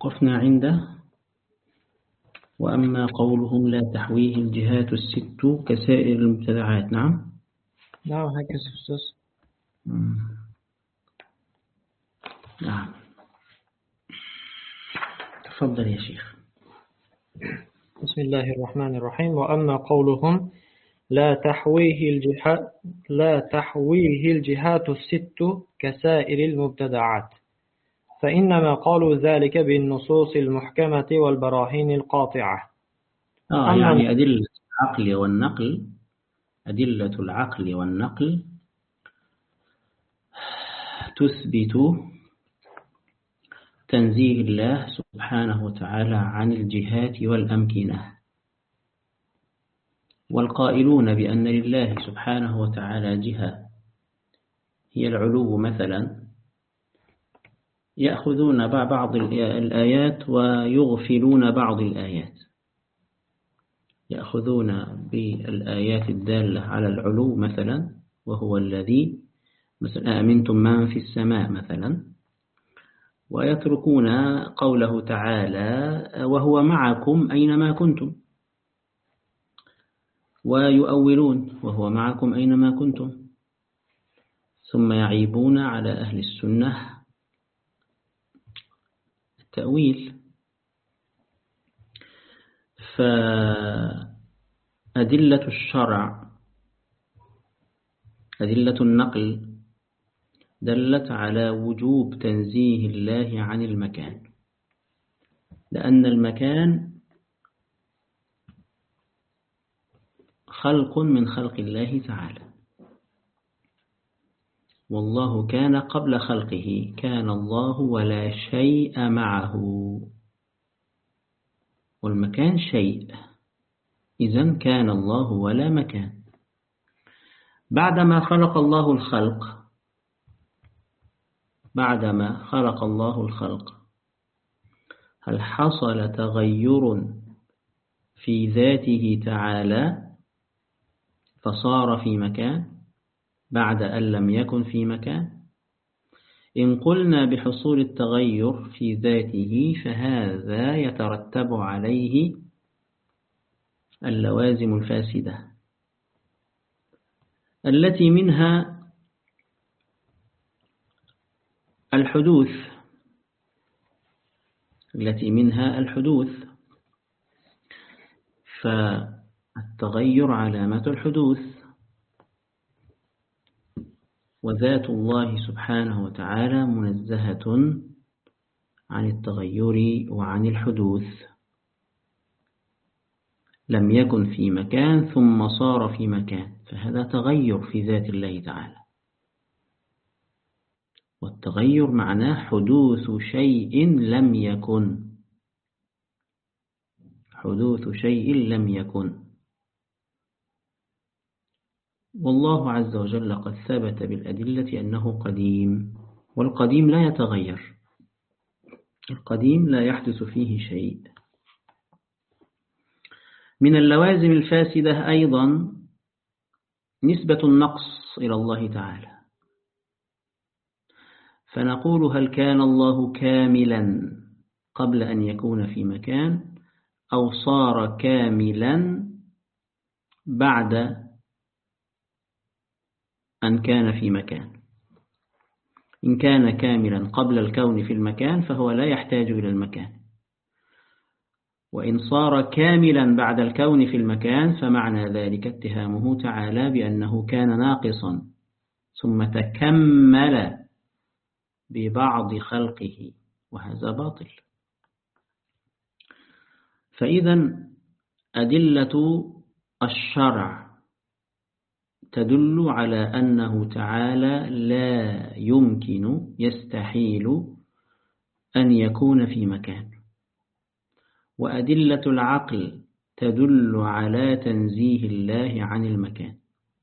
وقفنا عنده. وأما قولهم لا تحويه الجهات الست كسائر المبتدعات. نعم هكذا أستاذ. نعم تفضل يا شيخ. بسم الله الرحمن الرحيم. وأما قولهم لا تحويه الجهات الست كسائر المبتدعات، فإنما قالوا ذلك بالنصوص المحكمة والبراهين القاطعة. يعني أدلة العقل والنقل تثبت تنزيه الله سبحانه وتعالى عن الجهات والأمكنة. والقائلون بأن لله سبحانه وتعالى جهة هي العلو مثلا يأخذون بعض الآيات ويغفلون بعض الآيات. يأخذون بالآيات الدالة على العلو مثلا، وهو الذي مثلا أأمنتم من في السماء مثلا، ويتركون قوله تعالى وهو معكم أينما كنتم، ويؤولون وهو معكم أينما كنتم، ثم يعيبون على أهل السنة التأويل. فأدلة الشرع أدلة النقل دلت على وجوب تنزيه الله عن المكان، لأن المكان خلق من خلق الله تعالى، والله كان قبل خلقه، كان الله ولا شيء معه، والمكان شيء، إذن كان الله ولا مكان. بعدما خلق الله الخلق هل حصل تغير في ذاته تعالى فصار في مكان بعد أن لم يكن في مكان؟ إن قلنا بحصول التغير في ذاته فهذا يترتب عليه اللوازم الفاسدة التي منها الحدوث. فالتغير علامة الحدوث، وذات الله سبحانه وتعالى منزهة عن التغير وعن الحدوث. لم يكن في مكان ثم صار في مكان، فهذا تغير في ذات الله تعالى، والتغير معناه حدوث شيء لم يكن. والله عز وجل قد ثبت بالأدلة أنه قديم، والقديم لا يتغير، القديم لا يحدث فيه شيء. من اللوازم الفاسدة أيضا نسبة النقص إلى الله تعالى، فنقول هل كان الله كاملا قبل أن يكون في مكان، أو صار كاملا بعد أن كان في مكان؟ إن كان كاملا قبل الكون في المكان فهو لا يحتاج إلى المكان، وإن صار كاملا بعد الكون في المكان فمعنى ذلك اتهامه تعالى بأنه كان ناقصا ثم تكمل ببعض خلقه، وهذا باطل. فإذا أدلة الشرع تدل على أنه تعالى لا يستحيل أن يكون في مكان، وأدلة العقل تدل على تنزيه الله عن المكان.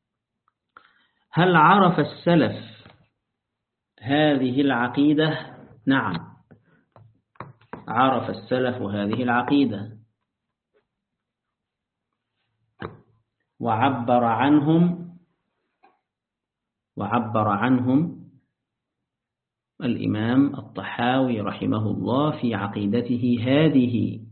هل عرف السلف هذه العقيدة؟ نعم، عرف السلف هذه العقيدة وعبر عنهم الإمام الطحاوي رحمه الله في عقيدته هذه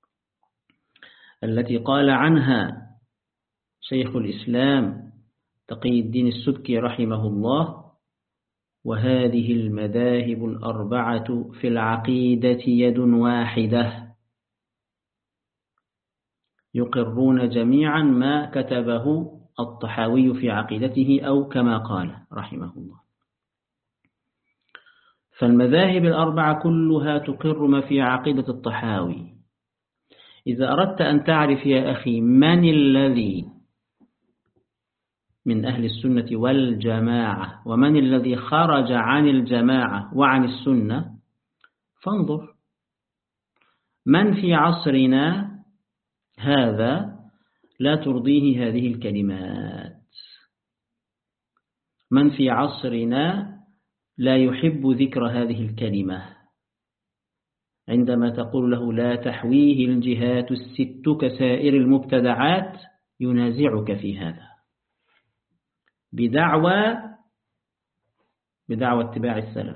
التي قال عنها شيخ الإسلام تقي الدين السبكي رحمه الله: وهذه المذاهب الأربعة في العقيدة يد واحدة، يقرون جميعا ما كتبه الطحاوي في عقيدته أو كما قال رحمه الله. فالمذاهب الأربعة كلها تقر ما في عقيدة الطحاوي. إذا أردت أن تعرف يا أخي من الذي من أهل السنة والجماعة ومن الذي خرج عن الجماعة وعن السنة، فانظر من في عصرنا هذا لا ترضيه هذه الكلمات، من في عصرنا لا يحب ذكر هذه الكلمة. عندما تقول له لا تحويه الجهات الست كسائر المبتدعات ينازعك في هذا بدعوى اتباع السلف.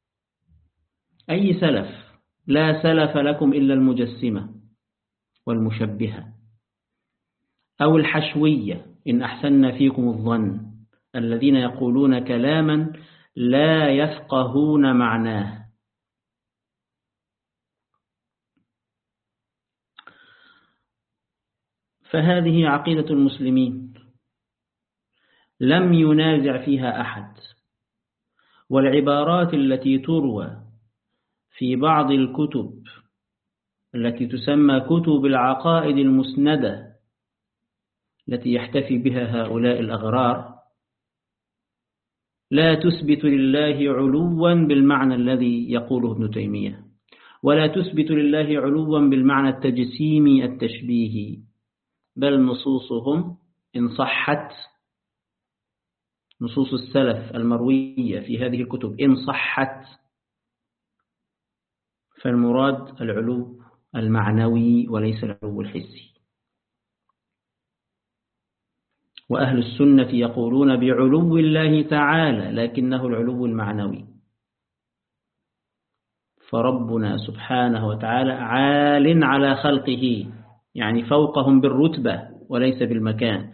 أي سلف؟ لا سلف لكم إلا المجسمة والمشبهة أو الحشوية إن أحسن فيكم الظن، الذين يقولون كلاما لا يفقهون معناه. فهذه عقيدة المسلمين لم ينازع فيها أحد. والعبارات التي تروى في بعض الكتب التي تسمى كتب العقائد المسندة التي يحتفي بها هؤلاء الأغرار لا تثبت لله علوا بالمعنى الذي يقوله ابن تيمية، ولا تثبت لله علوا بالمعنى التجسيمي التشبيهي، بل نصوصهم إن صحت، نصوص السلف المروية في هذه الكتب إن صحت، فالمراد العلو المعنوي وليس العلو الحسي. وأهل السنة يقولون بعلو الله تعالى لكنه العلو المعنوي. فربنا سبحانه وتعالى عال على خلقه، يعني فوقهم بالرتبة وليس بالمكان.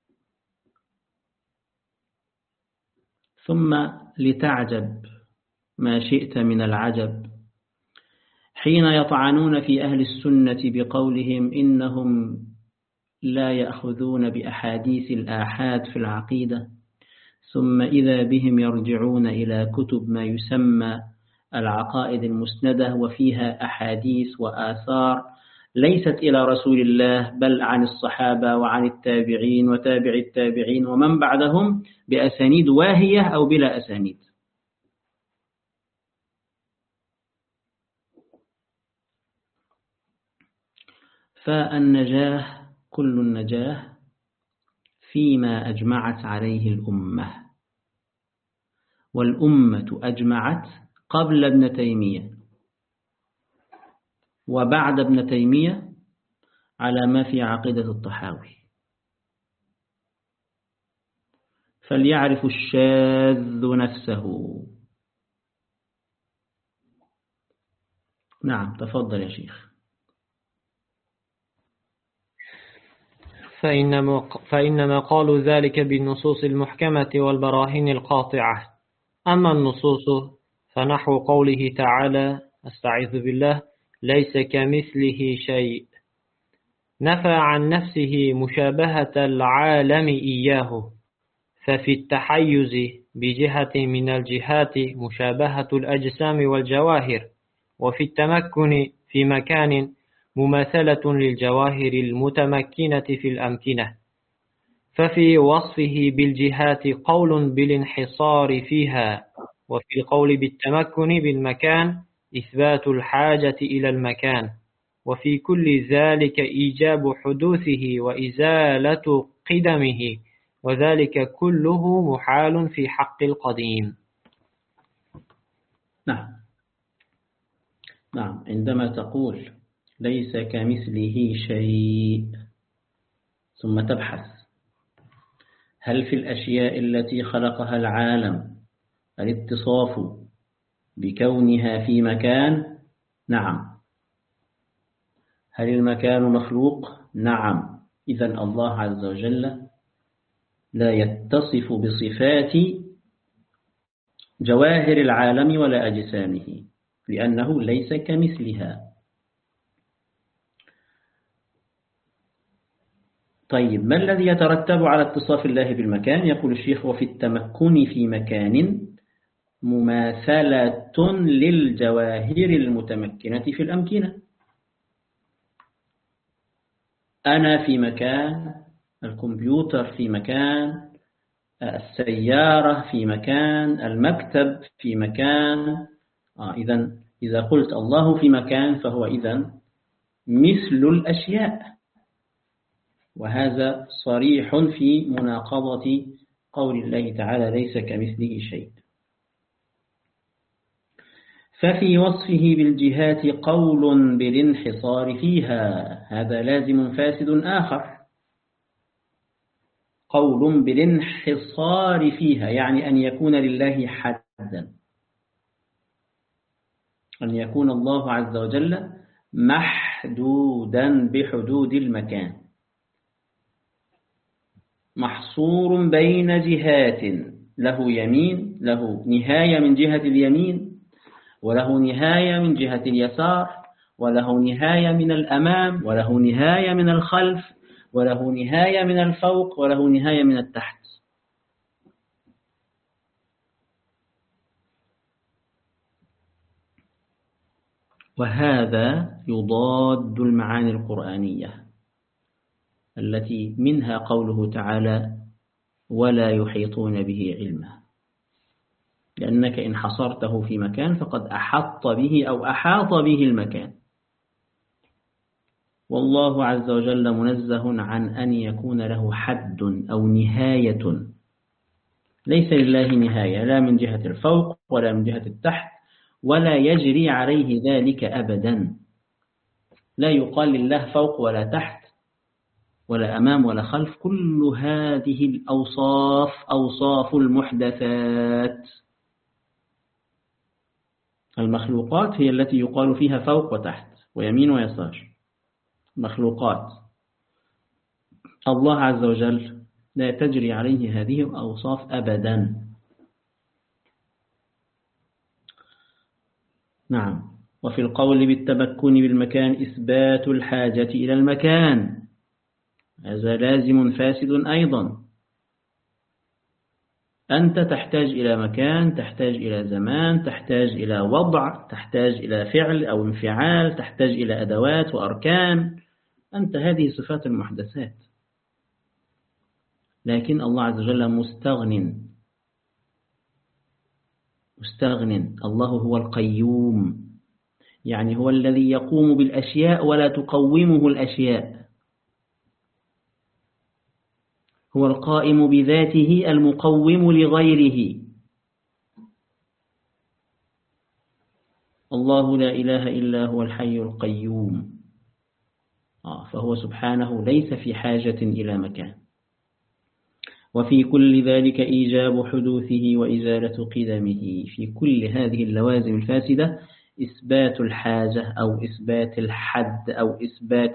ثم لتعجب ما شئت من العجب حين يطعنون في أهل السنة بقولهم إنهم لا يأخذون بأحاديث الآحاد في العقيدة، ثم إذا بهم يرجعون إلى كتب ما يسمى العقائد المسندة وفيها أحاديث وآثار ليست إلى رسول الله بل عن الصحابة وعن التابعين وتابع التابعين ومن بعدهم بأسانيد واهية أو بلا أسانيد. فالنجاح كل النجاح فيما أجمعت عليه الأمة، والأمة أجمعت قبل ابن تيمية وبعد ابن تيمية على ما في عقيدة الطحاوي. فليعرف الشاذ نفسه. نعم تفضل يا شيخ. فإنما قالوا ذلك بالنصوص المحكمة والبراهين القاطعة. أما النصوص فنحو قوله تعالى أستعيذ بالله ليس كمثله شيء، نفى عن نفسه مشابهة العالم إياه، ففي التحيز بجهة من الجهات مشابهة الأجسام والجواهر، وفي التمكن في مكان مماثلة للجواهر المتمكنة في الأمكنة. ففي وصفه بالجهات قول بالانحصار فيها، وفي القول بالتمكن بالمكان إثبات الحاجة إلى المكان، وفي كل ذلك إيجاب حدوثه وإزالة قدمه، وذلك كله محال في حق القديم. نعم عندما تقول ليس كمثله شيء ثم تبحث هل في الأشياء التي خلقها العالم الاتصاف بكونها في مكان؟ نعم. هل المكان مخلوق؟ نعم. إذن الله عز وجل لا يتصف بصفات جواهر العالم ولا أجسامه، لأنه ليس كمثلها. طيب، ما الذي يترتب على اتصاف الله بالمكان؟ يقول الشيخ: وفي التمكن في مكان مماثلة للجواهر المتمكنة في الأمكنة. أنا في مكان، الكمبيوتر في مكان، السيارة في مكان، المكتب في مكان. إذن إذا قلت الله في مكان فهو إذن مثل الأشياء، وهذا صريح في مناقضة قول الله تعالى: ليس كمثله شيء. ففي وصفه بالجهات قول بالانحصار فيها، هذا لازم فاسد آخر. قول بالانحصار فيها يعني أن يكون لله حدا، أن يكون الله عز وجل محدودا بحدود المكان، محصور بين جهات، له يمين، له نهاية من جهة اليمين، وله نهاية من جهة اليسار، وله نهاية من الأمام، وله نهاية من الخلف، وله نهاية من الفوق، وله نهاية من التحت. وهذا يضاد المعاني القرآنية التي منها قوله تعالى: ولا يحيطون به علما، لأنك إن حصرته في مكان فقد أحط به أو أحاط به المكان. والله عز وجل منزه عن أن يكون له حد أو نهاية، ليس لله نهاية لا من جهة الفوق ولا من جهة التحت، ولا يجري عليه ذلك أبدا. لا يقال لله فوق ولا تحت ولا أمام ولا خلف. كل هذه الأوصاف أوصاف المحدثات. المخلوقات هي التي يقال فيها فوق وتحت ويمين ويسار، مخلوقات. الله عز وجل لا تجري عليه هذه الأوصاف أبدا. نعم. وفي القول بالتمكن بالمكان إثبات الحاجة إلى المكان، هذا لازم فاسد أيضا. أنت تحتاج إلى مكان، تحتاج إلى زمان، تحتاج إلى وضع، تحتاج إلى فعل أو انفعال، تحتاج إلى أدوات وأركان. أنت هذه صفات المحدثات. لكن الله عز وجل مستغن. الله هو القيوم، يعني هو الذي يقوم بالأشياء ولا تقومه الأشياء. هو القائم بذاته المقوم لغيره. الله لا إله إلا هو الحي القيوم. فهو سبحانه ليس في حاجة إلى مكان. وفي كل ذلك إيجاب حدوثه وإزالة قدمه. في كل هذه اللوازم الفاسدة إثبات الحاجة أو إثبات الحد أو إثبات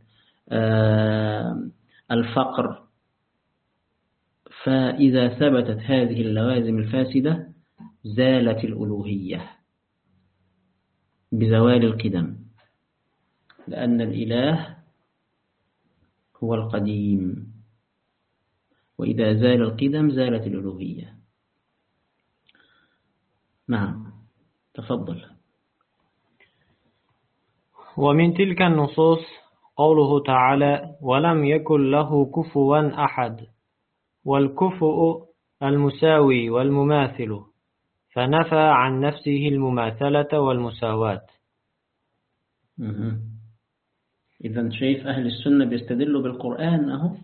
الفقر. فإذا ثبتت هذه اللوازم الفاسدة زالت الألوهية بزوال القدم، لأن الإله هو القديم، وإذا زال القدم زالت الألوهية. نعم، تفضل. ومن تلك النصوص قوله تعالى: ولم يكن له كفوا أحد، والكفؤ المساوي والمماثل، فنفى عن نفسه المماثلة والمساواة. إذن شايف أهل السنة بيستدلوا بالقرآن أهو،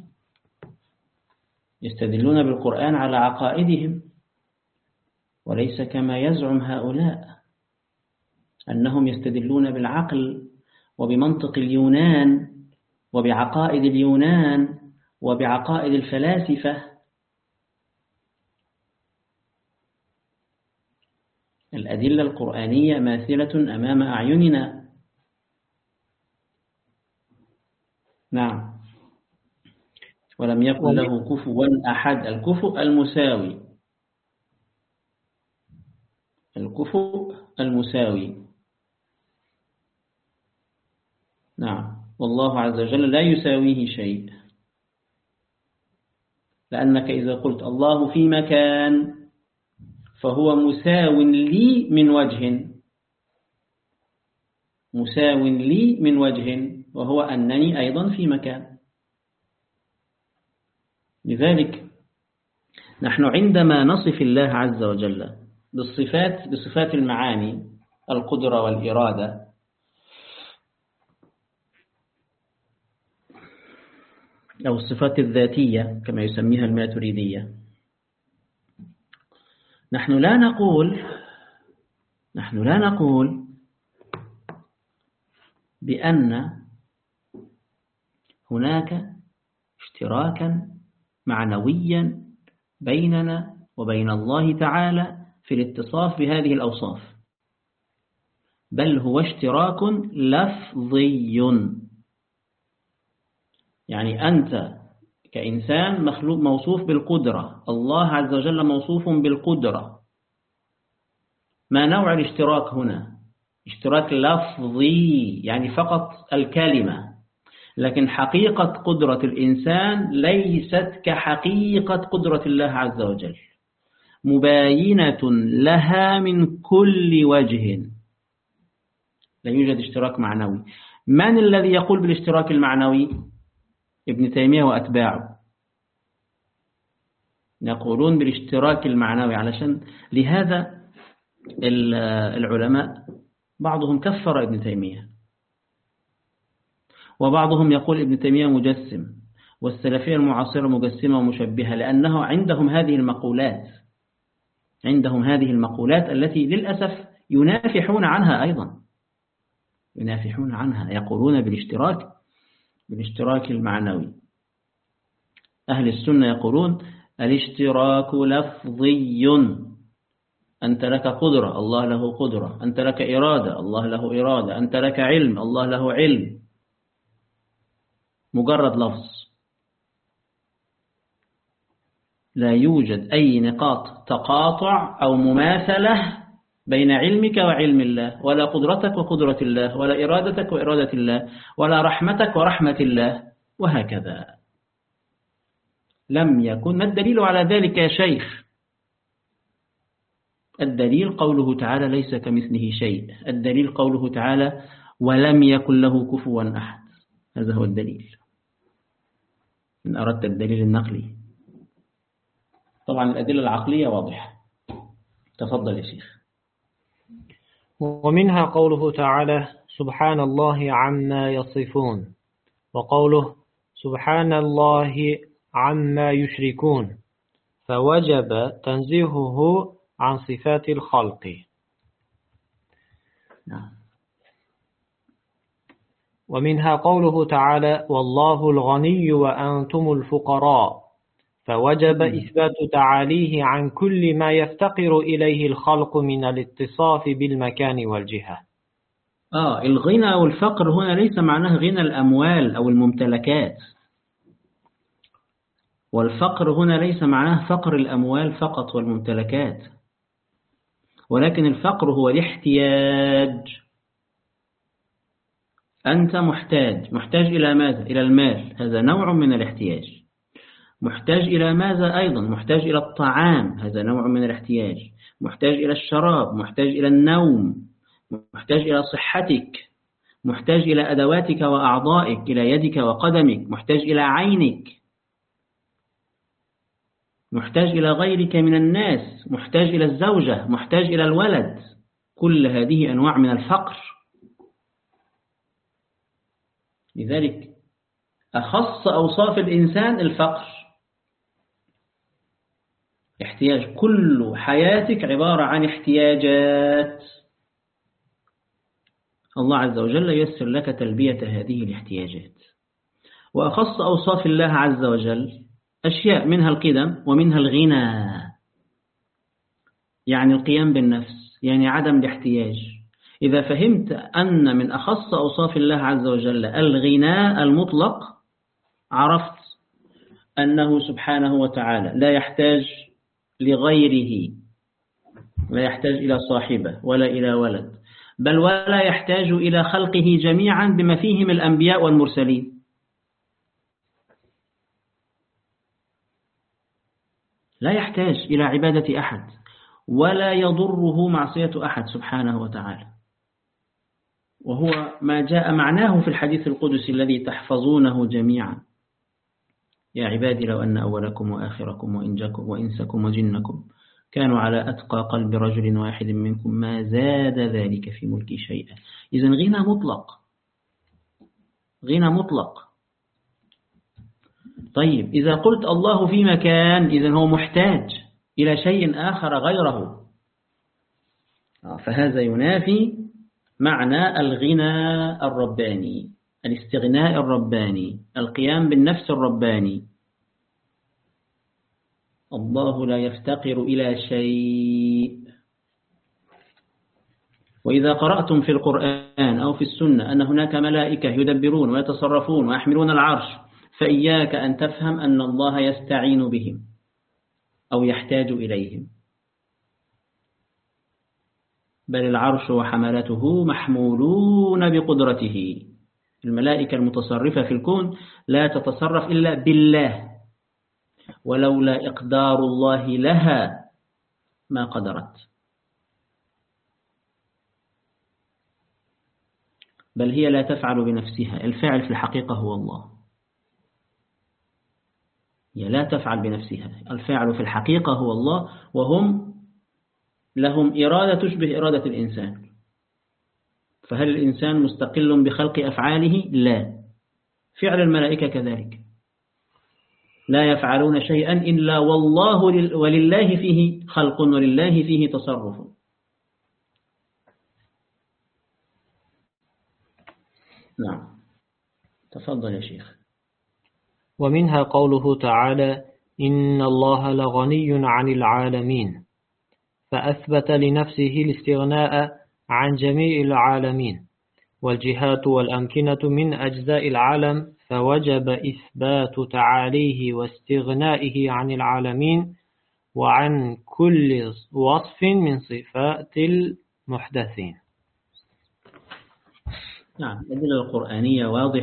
يستدلون بالقرآن على عقائدهم، وليس كما يزعم هؤلاء أنهم يستدلون بالعقل وبمنطق اليونان وبعقائد اليونان وبعقائد الفلاسفة. الأدلة القرآنية ماثلة أمام أعيننا. نعم. ولم يكن له كفوا أحد. الكفؤ المساوي، الكفؤ المساوي. نعم. والله عز وجل لا يساويه شيء، لأنك إذا قلت الله في مكان فهو مساو لي من وجه، مساو لي من وجه، وهو أنني أيضا في مكان. لذلك نحن عندما نصف الله عز وجل بصفات المعاني، القدرة والإرادة، أو الصفات الذاتية كما يسميها الماتريدية، نحن لا نقول بأن هناك اشتراكا معنويا بيننا وبين الله تعالى في الاتصاف بهذه الأوصاف، بل هو اشتراك لفظي. يعني أنت كإنسان مخلوق موصوف بالقدرة، الله عز وجل موصوف بالقدرة. ما نوع الاشتراك هنا؟ اشتراك لفظي، يعني فقط الكلمة، لكن حقيقة قدرة الإنسان ليست كحقيقة قدرة الله عز وجل، مباينة لها من كل وجه. لا يوجد اشتراك معنوي. من الذي يقول بالاشتراك المعنوي؟ ابن تيمية وأتباعه يقولون بالاشتراك المعنوي. علشان لهذا العلماء بعضهم كفر ابن تيمية، وبعضهم يقول ابن تيمية مجسم، والسلفية المعاصرة مجسمة ومشبهة، لأنه عندهم هذه المقولات التي للأسف ينافحون عنها أيضا، ينافحون عنها، يقولون بالاشتراك المعنوي. أهل السنة يقولون الاشتراك لفظي، أنت لك قدرة الله له قدرة، أنت لك إرادة الله له إرادة، أنت لك علم الله له علم، مجرد لفظ، لا يوجد أي نقاط تقاطع أو مماثلة بين علمك وعلم الله، ولا قدرتك وقدرة الله، ولا إرادتك وإرادة الله، ولا رحمتك ورحمة الله، وهكذا. لم يكن. ما الدليل على ذلك يا شيخ؟ الدليل قوله تعالى ليس كمثله شيء، الدليل قوله تعالى ولم يكن له كفوا أحد. هذا هو الدليل إن أردت الدليل النقلي. طبعا الأدلة العقلية واضحة. تفضل يا شيخ. ومنها قوله تعالى سبحان الله عما يصفون، وقوله سبحان الله عما يشركون، فوجب تنزيهه عن صفات الخلق. نعم. ومنها قوله تعالى والله الغني وأنتم الفقراء، فوجب إثبات تعاليه عن كل ما يفتقر إليه الخلق من الاتصاف بالمكان والجهة. الغنى والفقر هنا ليس معناه غنى الأموال أو الممتلكات، والفقر هنا ليس معناه فقر الأموال فقط والممتلكات، ولكن الفقر هو الاحتياج. أنت محتاج إلى ماذا؟ إلى المال، هذا نوع من الاحتياج. محتاج إلى ماذا أيضا؟ محتاج إلى الطعام، هذا نوع من الاحتياج. محتاج إلى الشراب، محتاج إلى النوم، محتاج إلى صحتك، محتاج إلى أدواتك وأعضائك، إلى يدك وقدمك، محتاج إلى عينك، محتاج إلى غيرك من الناس، محتاج إلى الزوجة، محتاج إلى الولد. كل هذه أنواع من الفقر. لذلك أخص أوصاف الإنسان الفقر، احتياج. كل حياتك عبارة عن احتياجات. الله عز وجل ييسر لك تلبية هذه الاحتياجات. وأخص أوصاف الله عز وجل أشياء، منها القدم ومنها الغنى، يعني القيام بالنفس، يعني عدم الاحتياج. إذا فهمت أن من أخص أوصاف الله عز وجل الغناء المطلق، عرفت أنه سبحانه وتعالى لا يحتاج لغيره، لا يحتاج إلى صاحبه ولا إلى ولد، بل ولا يحتاج إلى خلقه جميعا بما فيهم الأنبياء والمرسلين. لا يحتاج إلى عبادة أحد ولا يضره معصية أحد سبحانه وتعالى، وهو ما جاء معناه في الحديث القدسي الذي تحفظونه جميعا: يا عبادي لو أن أولكم وآخركم وإنسكم وجنكم كانوا على أتقى قلب رجل واحد منكم ما زاد ذلك في ملكي شيئا. إذن غنى مطلق، غنى مطلق. طيب إذا قلت الله في مكان، إذن هو محتاج إلى شيء آخر غيره، فهذا ينافي معنى الغنى الرباني، الاستغناء الرباني، القيام بالنفس الرباني. الله لا يفتقر إلى شيء. وإذا قرأتم في القرآن أو في السنة أن هناك ملائكة يدبرون ويتصرفون ويحملون العرش، فإياك أن تفهم أن الله يستعين بهم أو يحتاج إليهم، بل العرش وحملته محمولون بقدرته. الملائكة المتصرفة في الكون لا تتصرف إلا بالله، ولولا إقدار الله لها ما قدرت، بل هي لا تفعل بنفسها، الفاعل في الحقيقة هو الله. هي لا تفعل بنفسها، الفاعل في الحقيقة هو الله، وهم لهم إرادة تشبه إرادة الإنسان. فهل الإنسان مستقل بخلق أفعاله؟ لا. فعل الملائكة كذلك، لا يفعلون شيئا إلا والله ولله فيه خلق ولله فيه تصرف. نعم، تفضل يا شيخ. ومنها قوله تعالى: إن الله لغني عن العالمين، فأثبت لنفسه الاستغناء عن جميع العالمين، والجهات والأمكنة من أجزاء العالم، فوجب إثبات تعاليه واستغنائه عن العالمين وعن كل وصف من صفات المحدثين. نعم، الأدلة القرآنية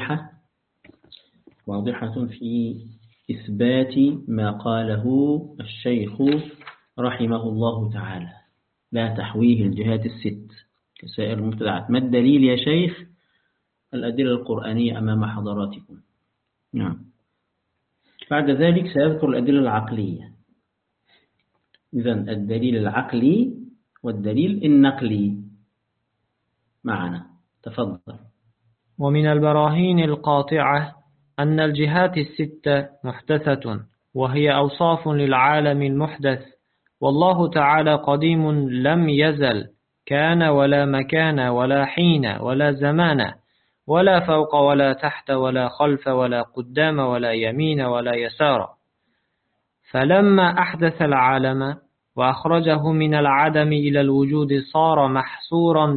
واضحة في إثبات ما قاله الشيخ رحمه الله تعالى: لا تحويه الجهات الست كسائر المبتدعات. ما الدليل يا شيخ؟ الأدلة القرآنية أمام حضراتكم. نعم. بعد ذلك سأذكر الأدلة العقلية. إذن الدليل العقلي والدليل النقلي معنا. تفضل. ومن البراهين القاطعة أن الجهات الستة محدثة، وهي أوصاف للعالم المحدث، والله تعالى قديم لم يزل، كان ولا مكان ولا حين ولا زمان، ولا فوق ولا تحت ولا خلف ولا قدام ولا يمين ولا يسار. فلما أحدث العالم وأخرجه من العدم إلى الوجود صار محصورا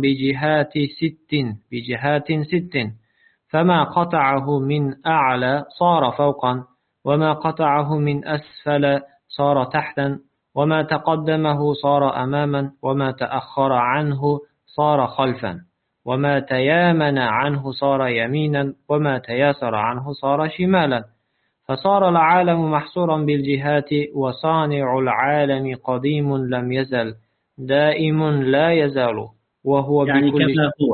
بجهات ست، فما قطعه من أعلى صار فوقا، وما قطعه من أسفل صار تحتا، وما تقدمه صار أماما، وما تأخر عنه صار خلفا، وما تيامن عنه صار يمينا، وما تياسر عنه صار شمالا. فصار العالم محصورا بالجهات، وصانع العالم قديم لم يزل، دائم لا يزال، وهو يعني بكل كما هو،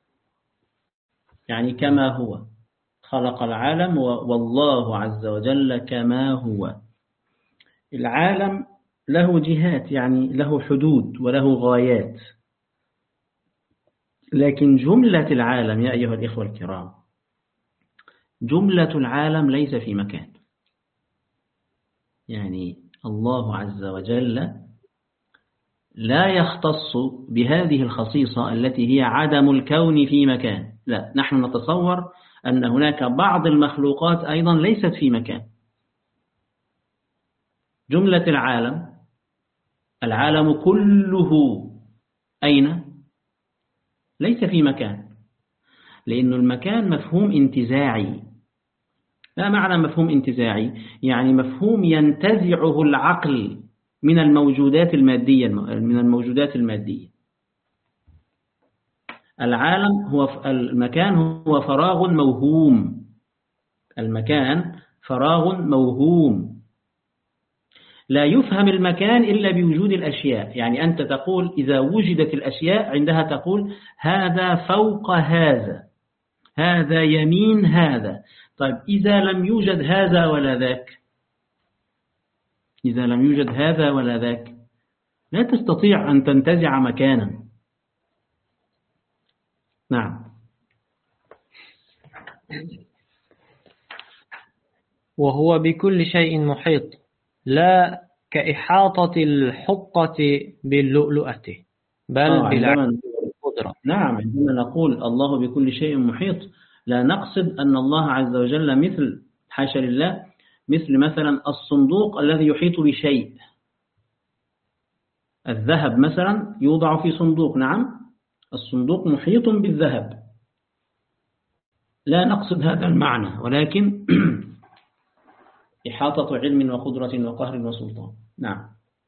يعني كما هو خلق العالم، والله عز وجل كما هو. العالم له جهات، يعني له حدود وله غايات، لكن جملة العالم يا أيها الإخوة الكرام، جملة العالم ليس في مكان. يعني الله عز وجل لا يختص بهذه الخصيصة التي هي عدم الكون في مكان، لا، نحن نتصور أن هناك بعض المخلوقات أيضا ليست في مكان. جملة العالم كله أين؟ ليس في مكان، لأن المكان مفهوم انتزاعي. ما معنى مفهوم انتزاعي؟ يعني مفهوم ينتزعه العقل من الموجودات المادية. العالم المكان هو فراغ موهوم. المكان فراغ موهوم، لا يفهم المكان إلا بوجود الأشياء. يعني أنت تقول إذا وجدت الأشياء عندها تقول هذا فوق هذا، هذا يمين هذا. طيب إذا لم يوجد هذا ولا ذاك، إذا لم يوجد هذا ولا ذاك لا تستطيع أن تنتزع مكانا. نعم. وهو بكل شيء محيط، لا كإحاطة الحقة باللؤلؤة، بل بالقدرة. نعم، عندما نقول الله بكل شيء محيط لا نقصد أن الله عز وجل مثل، حاشا لله، مثل مثلا الصندوق الذي يحيط بشيء. الذهب مثلا يوضع في صندوق، نعم، الصندوق محيط بالذهب، لا نقصد هذا المعنى، ولكن إحاطة علم وقدرة وقهر وسلطان. نعم.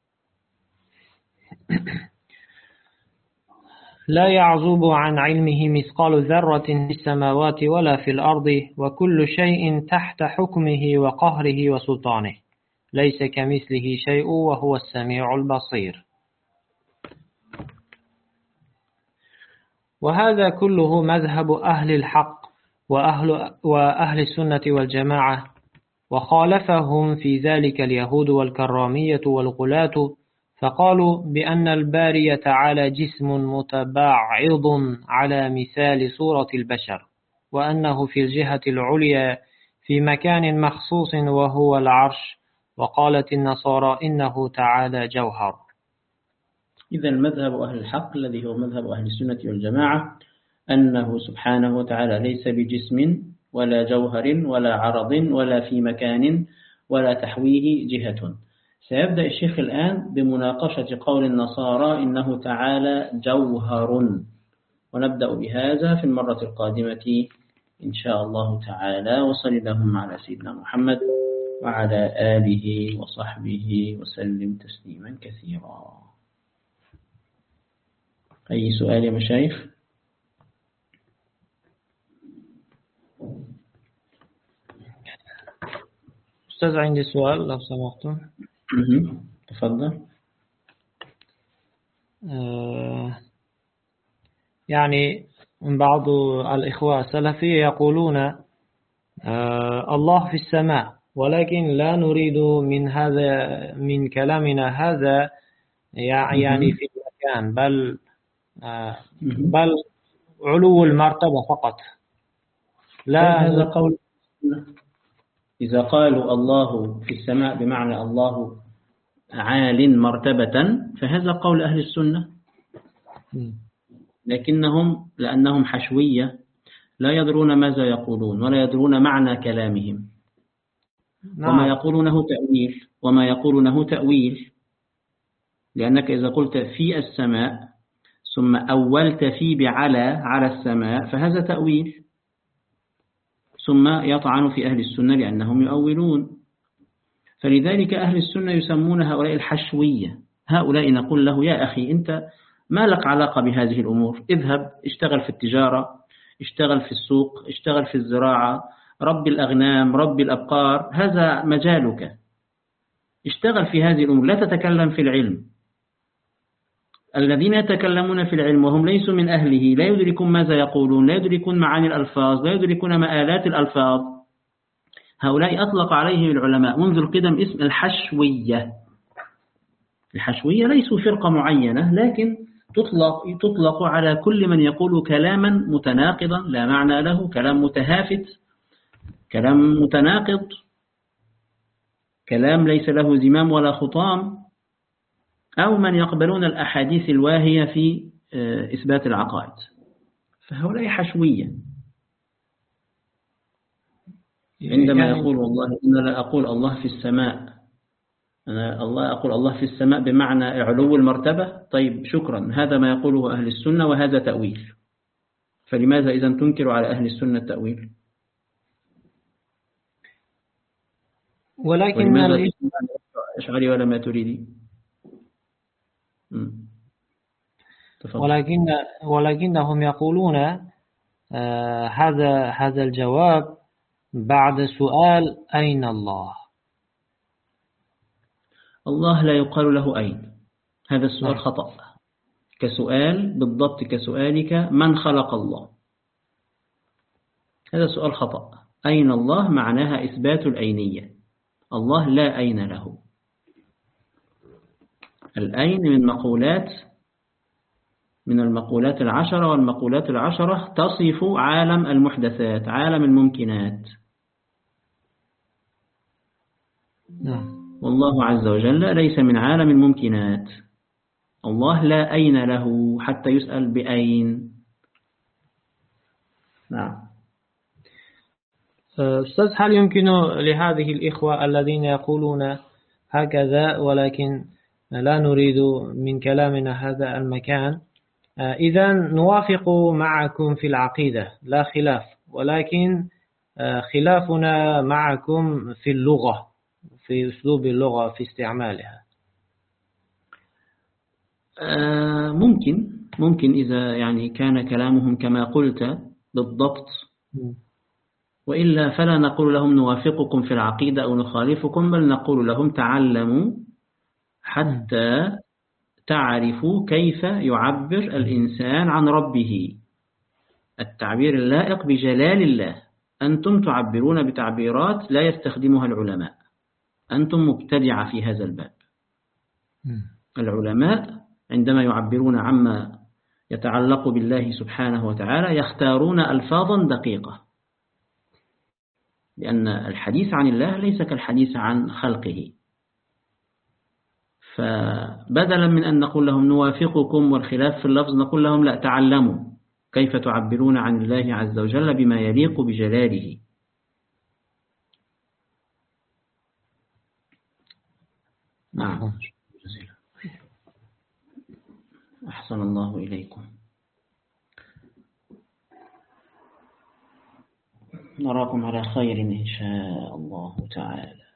لا يعزب عن علمه مثقال ذرة في السماوات ولا في الأرض، وكل شيء تحت حكمه وقهره وسلطانه، ليس كمثله شيء وهو السميع البصير. وهذا كله مذهب أهل الحق وأهل السنة والجماعة، وخالفهم في ذلك اليهود والكرامية والغلاة، فقالوا بأن الباري تعالى جسم متباعض على مثال صورة البشر، وأنه في الجهة العليا في مكان مخصوص وهو العرش. وقالت النصارى إنه تعالى جوهر. إذا مذهب أهل الحق الذي هو مذهب أهل السنة والجماعة أنه سبحانه وتعالى ليس بجسم ولا جوهر ولا عرض ولا في مكان ولا تحويه جهة. سيبدأ الشيخ الآن بمناقشة قول النصارى إنه تعالى جوهر، ونبدأ بهذا في المرة القادمة إن شاء الله تعالى. وصل اللهم على سيدنا محمد وعلى آله وصحبه وسلم تسليما كثيرا. أي سؤال يا مشايخ؟ أستاذ عندي سؤال لو سمحتم. تفضل. يعني بعض الإخوة السلفية يقولون الله في السماء، ولكن لا نريد من كلامنا هذا يعني في المكان، بل علو المرتبة فقط. لا هذا قول. إذا قالوا الله في السماء بمعنى الله عال مرتبة فهذا قول أهل السنة، لكنهم لأنهم حشوية لا يدرون ماذا يقولون ولا يدرون معنى كلامهم. وما يقولونه تأويل، لأنك إذا قلت في السماء ثم أولت في على السماء فهذا تأويل، ثم يطعن في أهل السنة لأنهم يؤولون. فلذلك أهل السنة يسمون هؤلاء الحشوية. هؤلاء نقول له يا أخي أنت ما لك علاقة بهذه الأمور، اذهب اشتغل في التجارة، اشتغل في السوق، اشتغل في الزراعة، رب الأغنام، رب الأبقار، هذا مجالك، اشتغل في هذه الأمور، لا تتكلم في العلم. الذين يتكلمون في العلم وهم ليسوا من أهله لا يدركون ماذا يقولون، لا يدركون معاني الألفاظ، لا يدركون مآلات الألفاظ، هؤلاء أطلق عليهم العلماء منذ القدم اسم الحشوية. الحشوية ليسوا فرقة معينة، لكن تطلق على كل من يقول كلاما متناقضا لا معنى له، كلام متهافت، كلام متناقض، كلام ليس له زمام ولا خطام، أو من يقبلون الأحاديث الواهية في إثبات العقائد، فهؤلاء حشوية. عندما يقول والله إن لا أقول الله في السماء أنا الله أقول الله في السماء بمعنى علو المرتبة. طيب شكرا، هذا ما يقوله أهل السنة وهذا تأويل، فلماذا إذا تنكر على أهل السنة التأويل؟ ولكن ولماذا أشعري ولا ما تريدي؟ ولكنهم يقولون هذا الجواب بعد سؤال أين الله؟ الله لا يقال له أين، هذا السؤال نعم. خطأ، كسؤال بالضبط كسؤالك من خلق الله، هذا سؤال خطأ. أين الله معناها إثبات الأينية، الله لا أين له. الأين من المقولات العشرة، والمقولات العشرة تصف عالم المحدثات، عالم الممكنات. والله عز وجل ليس من عالم الممكنات، الله لا أين له حتى يسأل بأين. نعم. أستاذ، هل يمكن لهذه الإخوة الذين يقولون هكذا ولكن لا نريد من كلامنا هذا المكان، إذا نوافق معكم في العقيدة لا خلاف، ولكن خلافنا معكم في اللغة، في أسلوب اللغة، في استعمالها؟ ممكن إذا يعني كان كلامهم كما قلت بالضبط، وإلا فلا نقول لهم نوافقكم في العقيدة أو نخالفكم، بل نقول لهم تعلموا حتى تعرفوا كيف يعبر الإنسان عن ربه، التعبير اللائق بجلال الله. أنتم تعبرون بتعبيرات لا يستخدمها العلماء، أنتم مبتدعة في هذا الباب. العلماء عندما يعبرون عما يتعلق بالله سبحانه وتعالى يختارون ألفاظا دقيقة، لأن الحديث عن الله ليس كالحديث عن خلقه. فبدلا من أن نقول لهم نوافقكم والخلاف في اللفظ، نقول لهم لا، تعلموا كيف تعبرون عن الله عز وجل بما يليق بجلاله. نعم. أحسن الله إليكم. نراكم على خير إن شاء الله تعالى.